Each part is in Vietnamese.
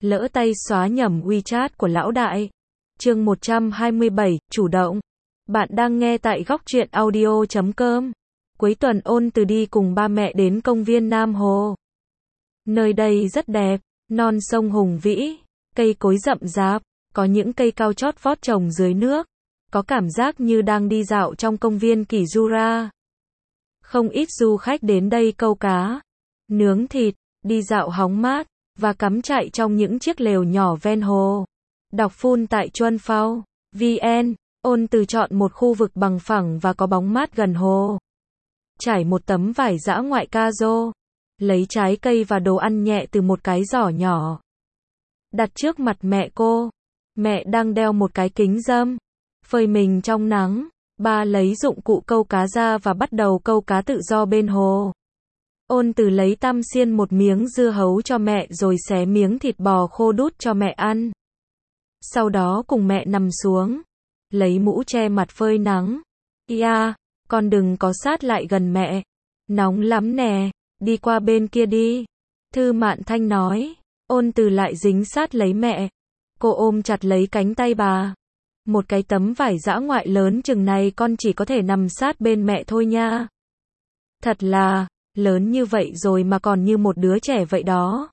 lỡ tay xóa nhầm WeChat của lão đại. Chương 127, chủ động. Bạn đang nghe tại góc truyện audio.com. Cuối tuần Ôn Từ đi cùng ba mẹ đến công viên Nam Hồ. Nơi đây rất đẹp, non sông hùng vĩ, cây cối rậm rạp, có những cây cao chót vót trồng dưới nước, có cảm giác như đang đi dạo trong công viên Kijura. Không ít du khách đến đây câu cá, nướng thịt, đi dạo hóng mát, và cắm trại trong những chiếc lều nhỏ ven hồ. Đọc full tại Chuan Phao, VN, Ôn Từ chọn một khu vực bằng phẳng và có bóng mát gần hồ. Trải một tấm vải dã ngoại cazo, lấy trái cây và đồ ăn nhẹ từ một cái giỏ nhỏ. Đặt trước mặt mẹ cô. Mẹ đang đeo một cái kính râm, phơi mình trong nắng. Ba lấy dụng cụ câu cá ra và bắt đầu câu cá tự do bên hồ. Ôn Từ lấy tăm xiên một miếng dưa hấu cho mẹ rồi xé miếng thịt bò khô đút cho mẹ ăn. Sau đó cùng mẹ nằm xuống, lấy mũ che mặt phơi nắng. Ia, con đừng có sát lại gần mẹ. Nóng lắm nè, đi qua bên kia đi. Thư Mạn Thanh nói. Ôn Từ lại dính sát lấy mẹ. Cô ôm chặt lấy cánh tay bà. Một cái tấm vải dã ngoại lớn chừng này con chỉ có thể nằm sát bên mẹ thôi nha. Thật là, lớn như vậy rồi mà còn như một đứa trẻ vậy đó.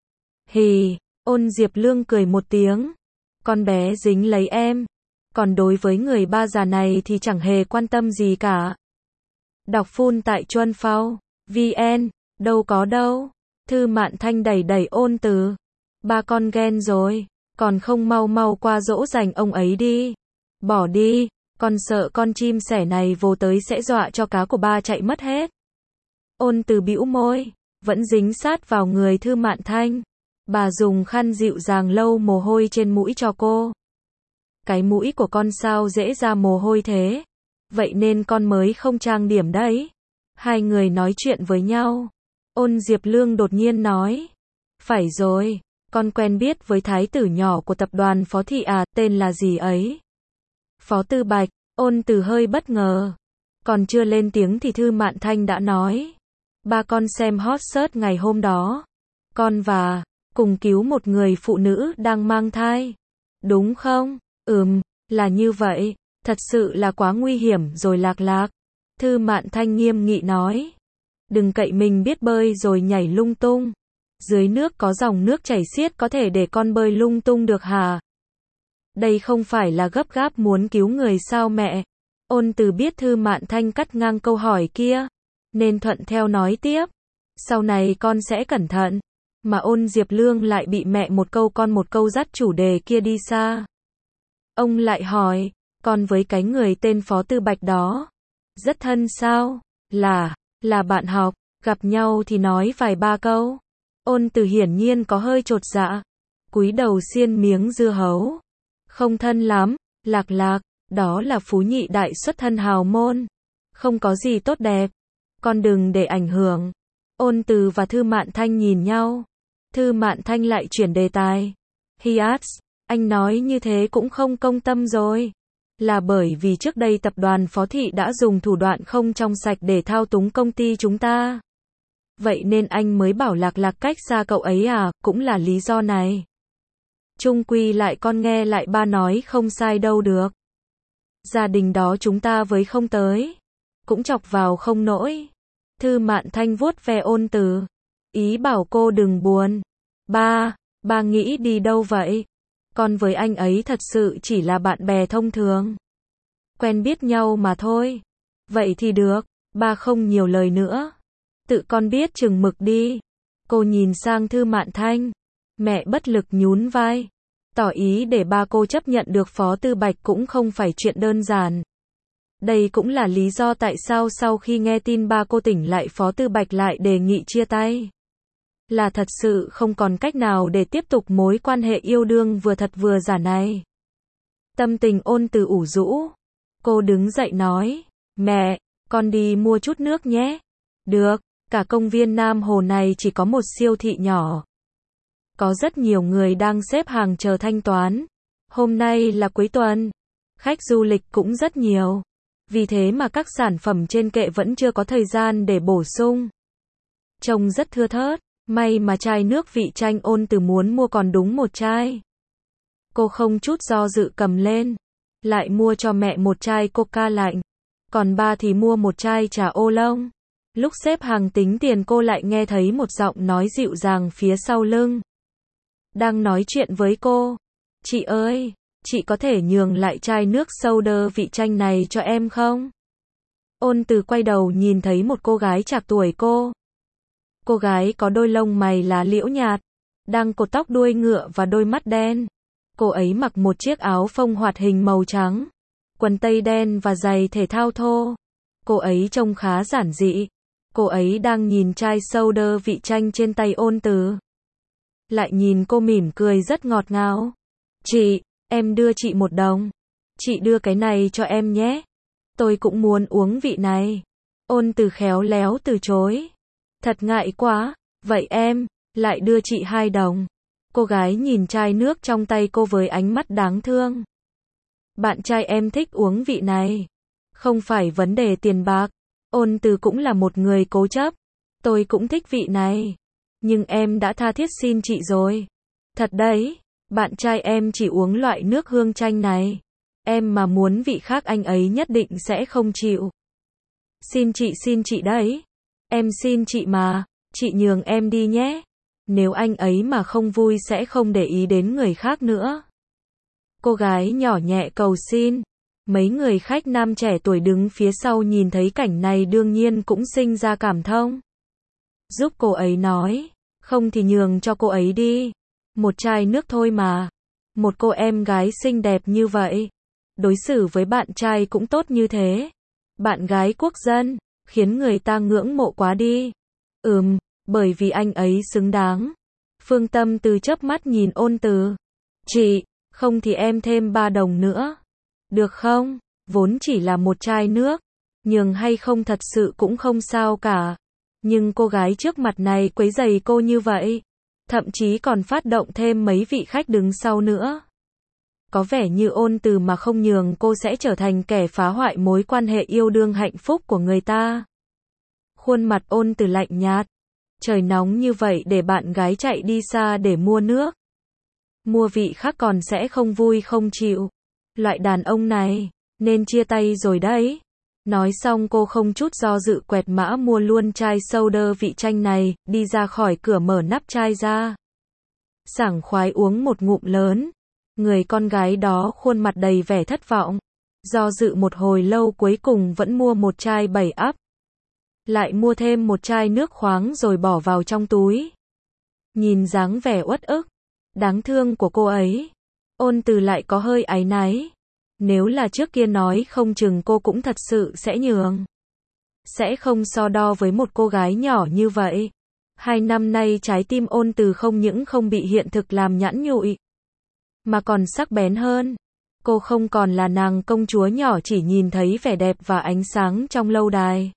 Hì, Ôn Diệp Lương cười một tiếng. Con bé dính lấy em. Còn đối với người ba già này thì chẳng hề quan tâm gì cả. Đọc full tại Chuan Phao, VN, đâu có đâu. Thư Mạn Thanh đẩy đẩy Ôn Từ. Ba con ghen rồi, còn không mau mau qua dỗ dành ông ấy đi. Bỏ đi, con sợ con chim sẻ này vô tới sẽ dọa cho cá của ba chạy mất hết. Ôn Từ bĩu môi, vẫn dính sát vào người Thư Mạn Thanh. Bà dùng khăn dịu dàng lau mồ hôi trên mũi cho cô. Cái mũi của con sao dễ ra mồ hôi thế? Vậy nên con mới không trang điểm đấy. Hai người nói chuyện với nhau. Ôn Diệp Lương đột nhiên nói. Phải rồi, con quen biết với thái tử nhỏ của tập đoàn Phó Thị à, tên là gì ấy? Phó Tư Bạch. Ôn Từ hơi bất ngờ. Còn chưa lên tiếng thì Thư Mạn Thanh đã nói. Ba con xem hot search ngày hôm đó. Con và cùng cứu một người phụ nữ đang mang thai. Đúng không? Là như vậy. Thật sự là quá nguy hiểm rồi Lạc Lạc. Thư Mạn Thanh nghiêm nghị nói. Đừng cậy mình biết bơi rồi nhảy lung tung. Dưới nước có dòng nước chảy xiết có thể để con bơi lung tung được hả? Đây không phải là gấp gáp muốn cứu người sao mẹ? Ôn Từ biết Thư Mạn Thanh cắt ngang câu hỏi kia, nên thuận theo nói tiếp. Sau này con sẽ cẩn thận. Mà Ôn Diệp Lương lại bị mẹ một câu con một câu dắt chủ đề kia đi xa. Ông lại hỏi, con với cái người tên Phó Tư Bạch đó, rất thân sao? Là bạn học, gặp nhau thì nói vài ba câu. Ôn Từ hiển nhiên có hơi chột dạ, cúi đầu xiên miếng dưa hấu. Không thân lắm, Lạc Lạc, đó là phú nhị đại xuất thân hào môn. Không có gì tốt đẹp. Con đừng để ảnh hưởng. Ôn Từ và Thư Mạn Thanh nhìn nhau. Thư Mạn Thanh lại chuyển đề tài. Hiat, anh nói như thế cũng không công tâm rồi. Là bởi vì trước đây tập đoàn Phó Thị đã dùng thủ đoạn không trong sạch để thao túng công ty chúng ta. Vậy nên anh mới bảo Lạc Lạc cách xa cậu ấy à, cũng là lý do này. Chung quy lại con nghe lại ba nói không sai đâu được. Gia đình đó chúng ta với không tới. Cũng chọc vào không nổi. Thư Mạn Thanh vuốt ve Ôn Từ. Ý bảo cô đừng buồn. Ba nghĩ đi đâu vậy? Con với anh ấy thật sự chỉ là bạn bè thông thường. Quen biết nhau mà thôi. Vậy thì được, ba không nhiều lời nữa. Tự con biết chừng mực đi. Cô nhìn sang Thư Mạn Thanh. Mẹ bất lực nhún vai. Tỏ ý để ba cô chấp nhận được Phó Tư Bạch cũng không phải chuyện đơn giản. Đây cũng là lý do tại sao sau khi nghe tin ba cô tỉnh lại Phó Tư Bạch lại đề nghị chia tay. Là thật sự không còn cách nào để tiếp tục mối quan hệ yêu đương vừa thật vừa giả này. Tâm tình Ôn Từ ủ rũ. Cô đứng dậy nói. Mẹ, con đi mua chút nước nhé. Được, cả công viên Nam Hồ này chỉ có một siêu thị nhỏ. Có rất nhiều người đang xếp hàng chờ thanh toán. Hôm nay là cuối tuần. Khách du lịch cũng rất nhiều. Vì thế mà các sản phẩm trên kệ vẫn chưa có thời gian để bổ sung. Trông rất thưa thớt. May mà chai nước vị chanh Ôn Từ muốn mua còn đúng một chai. Cô không chút do dự cầm lên. Lại mua cho mẹ một chai coca lạnh. Còn ba thì mua một chai trà ô long. Lúc xếp hàng tính tiền cô lại nghe thấy một giọng nói dịu dàng phía sau lưng. Đang nói chuyện với cô. Chị ơi, chị có thể nhường lại chai nước soda vị chanh này cho em không? Ôn Từ quay đầu nhìn thấy một cô gái trạc tuổi cô. Cô gái có đôi lông mày lá liễu nhạt, đang cột tóc đuôi ngựa và đôi mắt đen. Cô ấy mặc một chiếc áo phông hoạt hình màu trắng, quần tây đen và giày thể thao thô. Cô ấy trông khá giản dị. Cô ấy đang nhìn chai soda vị chanh trên tay Ôn Từ. Lại nhìn cô mỉm cười rất ngọt ngào. Chị, em đưa chị 1 đồng. Chị đưa cái này cho em nhé. Tôi cũng muốn uống vị này. Ôn Từ khéo léo từ chối. Thật ngại quá, vậy em, lại đưa chị 2 đồng. Cô gái nhìn chai nước trong tay cô với ánh mắt đáng thương. Bạn trai em thích uống vị này. Không phải vấn đề tiền bạc. Ôn Từ cũng là một người cố chấp. Tôi cũng thích vị này. Nhưng em đã tha thiết xin chị rồi. Thật đấy, bạn trai em chỉ uống loại nước hương chanh này. Em mà muốn vị khác anh ấy nhất định sẽ không chịu. Xin chị đấy. Em xin chị mà, chị nhường em đi nhé. Nếu anh ấy mà không vui sẽ không để ý đến người khác nữa. Cô gái nhỏ nhẹ cầu xin. Mấy người khách nam trẻ tuổi đứng phía sau nhìn thấy cảnh này đương nhiên cũng sinh ra cảm thông. Giúp cô ấy nói, không thì nhường cho cô ấy đi. Một chai nước thôi mà. Một cô em gái xinh đẹp như vậy. Đối xử với bạn trai cũng tốt như thế. Bạn gái quốc dân, khiến người ta ngưỡng mộ quá đi. Bởi vì anh ấy xứng đáng. Phương Tâm Từ chớp mắt nhìn Ôn Từ. Chị, không thì em thêm 3 đồng nữa. Được không? Vốn chỉ là một chai nước. Nhường hay không thật sự cũng không sao cả. Nhưng cô gái trước mặt này quấy rầy cô như vậy. Thậm chí còn phát động thêm mấy vị khách đứng sau nữa. Có vẻ như Ôn Từ mà không nhường cô sẽ trở thành kẻ phá hoại mối quan hệ yêu đương hạnh phúc của người ta. Khuôn mặt Ôn Từ lạnh nhạt. Trời nóng như vậy để bạn gái chạy đi xa để mua nước. Mua vị khác còn sẽ không vui không chịu. Loại đàn ông này, nên chia tay rồi đấy. Nói xong cô không chút do dự quẹt mã mua luôn chai soda vị chanh này, đi ra khỏi cửa mở nắp chai ra. Sảng khoái uống một ngụm lớn. Người con gái đó khuôn mặt đầy vẻ thất vọng. Do dự một hồi lâu cuối cùng vẫn mua một chai 7 up. Lại mua thêm một chai nước khoáng rồi bỏ vào trong túi. Nhìn dáng vẻ uất ức, đáng thương của cô ấy. Ôn Từ lại có hơi áy náy. Nếu là trước kia nói không chừng cô cũng thật sự sẽ nhường. Sẽ không so đo với một cô gái nhỏ như vậy. 2 năm nay trái tim Ôn Từ không những không bị hiện thực làm nhẵn nhụi, mà còn sắc bén hơn. Cô không còn là nàng công chúa nhỏ chỉ nhìn thấy vẻ đẹp và ánh sáng trong lâu đài.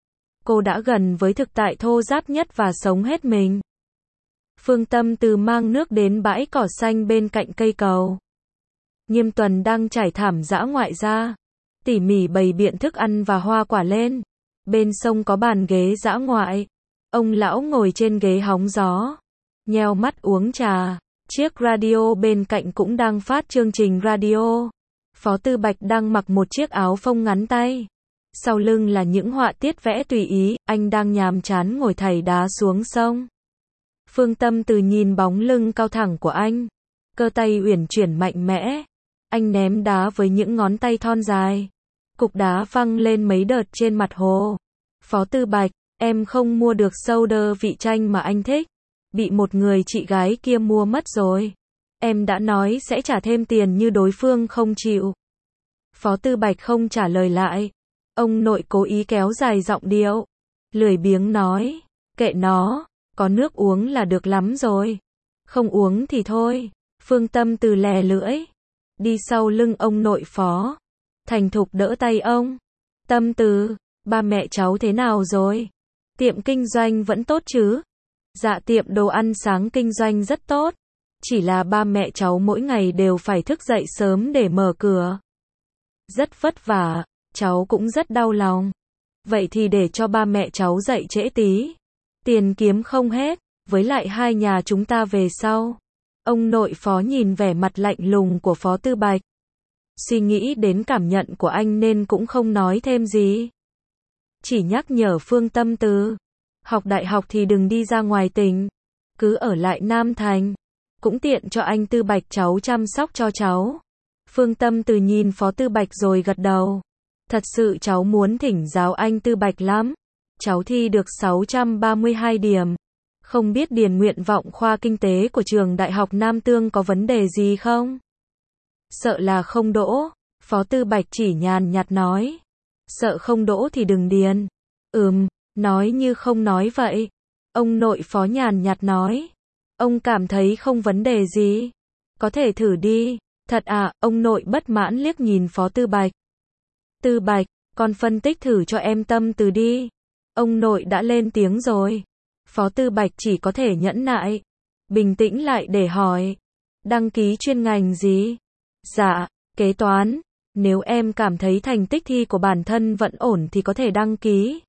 Cô đã gần với thực tại thô ráp nhất và sống hết mình. Phương Tâm Từ mang nước đến bãi cỏ xanh bên cạnh cây cầu. Nghiêm Tuần đang trải thảm dã ngoại ra, tỉ mỉ bày biện thức ăn và hoa quả lên. Bên sông có bàn ghế dã ngoại. Ông lão ngồi trên ghế hóng gió, nheo mắt uống trà. Chiếc radio bên cạnh cũng đang phát chương trình radio. Phó Tư Bạch đang mặc một chiếc áo phông ngắn tay. Sau lưng là những họa tiết vẽ tùy ý, anh đang nhàm chán ngồi thảy đá xuống sông. Phương Tâm Từ nhìn bóng lưng cao thẳng của anh. Cơ tay uyển chuyển mạnh mẽ. Anh ném đá với những ngón tay thon dài. Cục đá văng lên mấy đợt trên mặt hồ. Phó Tư Bạch, em không mua được soda vị chanh mà anh thích. Bị một người chị gái kia mua mất rồi. Em đã nói sẽ trả thêm tiền như đối phương không chịu. Phó Tư Bạch không trả lời lại. Ông nội cố ý kéo dài giọng điệu. Lười biếng nói, kệ nó, có nước uống là được lắm rồi. Không uống thì thôi. Phương Tâm Từ lè lưỡi. Đi sau lưng ông nội Phó. Thành thục đỡ tay ông. Tâm Từ, ba mẹ cháu thế nào rồi? Tiệm kinh doanh vẫn tốt chứ? Dạ tiệm đồ ăn sáng kinh doanh rất tốt. Chỉ là ba mẹ cháu mỗi ngày đều phải thức dậy sớm để mở cửa. Rất vất vả, cháu cũng rất đau lòng. Vậy thì để cho ba mẹ cháu dậy trễ tí. Tiền kiếm không hết. với lại hai nhà chúng ta về sau. Ông nội Phó nhìn vẻ mặt lạnh lùng của Phó Tư Bạch. Suy nghĩ đến cảm nhận của anh nên cũng không nói thêm gì. Chỉ nhắc nhở Phương Tâm Từ, học đại học thì đừng đi ra ngoài tỉnh, cứ ở lại Nam Thành, cũng tiện cho anh Tư Bạch cháu chăm sóc cho cháu. Phương Tâm Từ nhìn Phó Tư Bạch rồi gật đầu. Thật sự cháu muốn thỉnh giáo anh Tư Bạch lắm. Cháu thi được 632 điểm. Không biết điền nguyện vọng khoa kinh tế của trường Đại học Nam Tương có vấn đề gì không? Sợ là không đỗ. Phó Tư Bạch chỉ nhàn nhạt nói. Sợ không đỗ thì đừng điền. Nói như không nói vậy. Ông nội Phó nhàn nhạt nói. Ông cảm thấy không vấn đề gì. Có thể thử đi. Thật à, ông nội bất mãn liếc nhìn Phó Tư Bạch. Tư Bạch, con phân tích thử cho em Tâm Từ đi. Ông nội đã lên tiếng rồi. Phó Tư Bạch chỉ có thể nhẫn nại. Bình tĩnh lại để hỏi. Đăng ký chuyên ngành gì? Dạ, kế toán. Nếu em cảm thấy thành tích thi của bản thân vẫn ổn thì có thể đăng ký.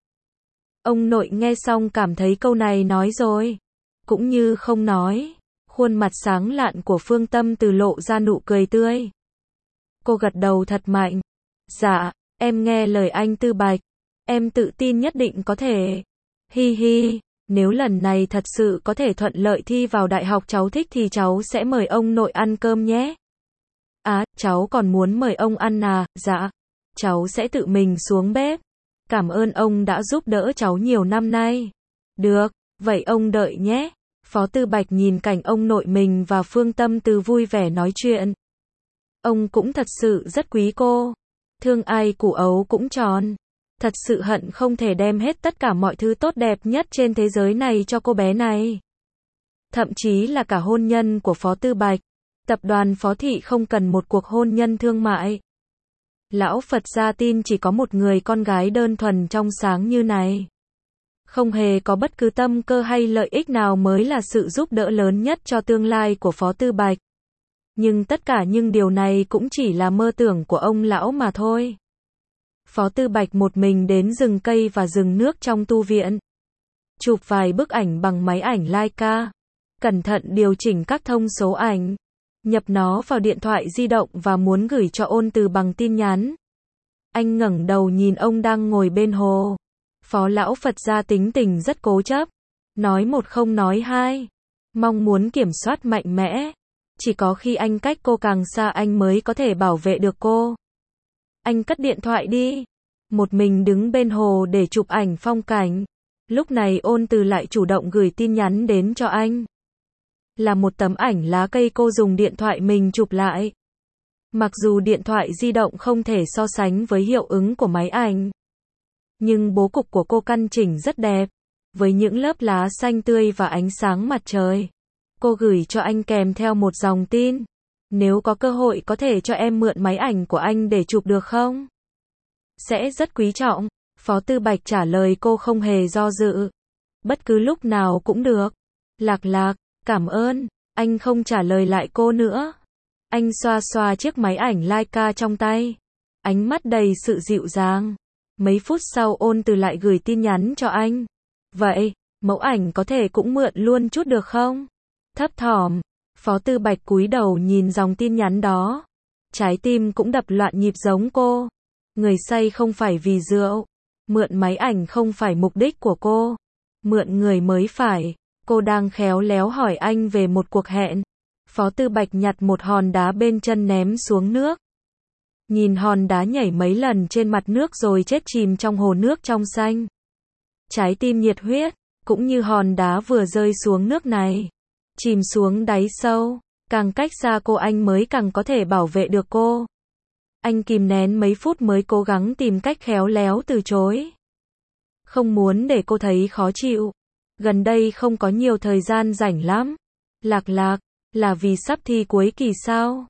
Ông nội nghe xong cảm thấy câu này nói rồi. Cũng như không nói. Khuôn mặt sáng lạn của Phương Tâm Từ lộ ra nụ cười tươi. Cô gật đầu thật mạnh. Dạ, em nghe lời anh Tư Bạch. Em tự tin nhất định có thể. Hi hi, nếu lần này thật sự có thể thuận lợi thi vào đại học cháu thích thì cháu sẽ mời ông nội ăn cơm nhé. À, cháu còn muốn mời ông ăn à? Dạ, cháu sẽ tự mình xuống bếp. Cảm ơn ông đã giúp đỡ cháu nhiều năm nay. Được, vậy ông đợi nhé. Phó Tư Bạch nhìn cảnh ông nội mình và Phương Tâm Từ vui vẻ nói chuyện. Ông cũng thật sự rất quý cô. Thương ai củ ấu cũng tròn. Thật sự hận không thể đem hết tất cả mọi thứ tốt đẹp nhất trên thế giới này cho cô bé này. Thậm chí là cả hôn nhân của Phó Tư Bạch. Tập đoàn Phó Thị không cần một cuộc hôn nhân thương mại. Lão Phật gia tin chỉ có một người con gái đơn thuần trong sáng như này. Không hề có bất cứ tâm cơ hay lợi ích nào mới là sự giúp đỡ lớn nhất cho tương lai của Phó Tư Bạch. Nhưng tất cả những điều này cũng chỉ là mơ tưởng của ông lão mà thôi. Phó Tư Bạch một mình đến rừng cây và rừng nước trong tu viện. Chụp vài bức ảnh bằng máy ảnh Leica. Cẩn thận điều chỉnh các thông số ảnh. Nhập nó vào điện thoại di động và muốn gửi cho Ôn Từ bằng tin nhắn. Anh ngẩng đầu nhìn ông đang ngồi bên hồ. Phó lão Phật gia tính tình rất cố chấp. Nói một không nói hai. Mong muốn kiểm soát mạnh mẽ. Chỉ có khi anh cách cô càng xa anh mới có thể bảo vệ được cô. Anh cất điện thoại đi. Một mình đứng bên hồ để chụp ảnh phong cảnh. Lúc này Ôn Từ lại chủ động gửi tin nhắn đến cho anh. Là một tấm ảnh lá cây cô dùng điện thoại mình chụp lại. Mặc dù điện thoại di động không thể so sánh với hiệu ứng của máy ảnh. Nhưng bố cục của cô căn chỉnh rất đẹp. Với những lớp lá xanh tươi và ánh sáng mặt trời. Cô gửi cho anh kèm theo một dòng tin. Nếu có cơ hội có thể cho em mượn máy ảnh của anh để chụp được không? Sẽ rất quý trọng. Phó Tư Bạch trả lời cô không hề do dự. Bất cứ lúc nào cũng được. Lạc lạc, cảm ơn. Anh không trả lời lại cô nữa. Anh xoa xoa chiếc máy ảnh Leica trong tay. Ánh mắt đầy sự dịu dàng. Mấy phút sau Ôn Từ lại gửi tin nhắn cho anh. Vậy, mẫu ảnh có thể cũng mượn luôn chút được không? Thấp thỏm. Phó Tư Bạch cúi đầu nhìn dòng tin nhắn đó. Trái tim cũng đập loạn nhịp giống cô. Người say không phải vì rượu. Mượn máy ảnh không phải mục đích của cô. Mượn người mới phải. Cô đang khéo léo hỏi anh về một cuộc hẹn. Phó Tư Bạch nhặt một hòn đá bên chân ném xuống nước. Nhìn hòn đá nhảy mấy lần trên mặt nước rồi chết chìm trong hồ nước trong xanh. Trái tim nhiệt huyết, cũng như hòn đá vừa rơi xuống nước này. Chìm xuống đáy sâu, càng cách xa cô anh mới càng có thể bảo vệ được cô. Anh kìm nén mấy phút mới cố gắng tìm cách khéo léo từ chối. Không muốn để cô thấy khó chịu. Gần đây không có nhiều thời gian rảnh lắm. Lạc lạc, là vì sắp thi cuối kỳ sao?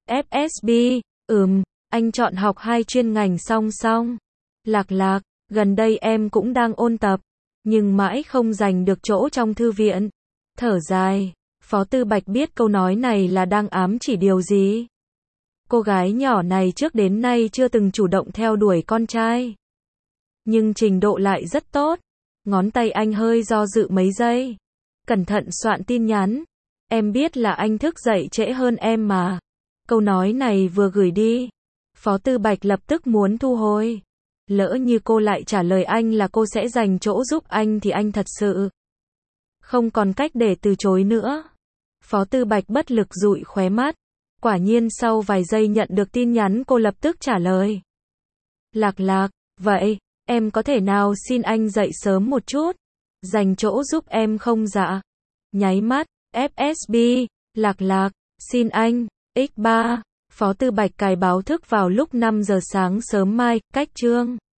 FSB, anh chọn học 2 chuyên ngành song song. Lạc lạc, gần đây em cũng đang ôn tập, nhưng mãi không giành được chỗ trong thư viện. Thở dài, Phó Tư Bạch biết câu nói này là đang ám chỉ điều gì. Cô gái nhỏ này trước đến nay chưa từng chủ động theo đuổi con trai. Nhưng trình độ lại rất tốt. Ngón tay anh hơi do dự mấy giây. cẩn thận soạn tin nhắn. Em biết là anh thức dậy trễ hơn em mà. Câu nói này vừa gửi đi, Phó Tư Bạch lập tức muốn thu hồi. Lỡ như cô lại trả lời anh là cô sẽ dành chỗ giúp anh thì anh thật sự không còn cách để từ chối nữa. Phó Tư Bạch bất lực dụi khóe mắt. Quả nhiên sau vài giây nhận được tin nhắn cô lập tức trả lời. Lạc Lạc, vậy, em có thể nào xin anh dậy sớm một chút? Dành chỗ giúp em không dạ? Nháy mắt, FSB, Lạc Lạc, xin anh, X3. Phó Tư Bạch cài báo thức vào lúc 5 giờ sáng sớm mai, cách chương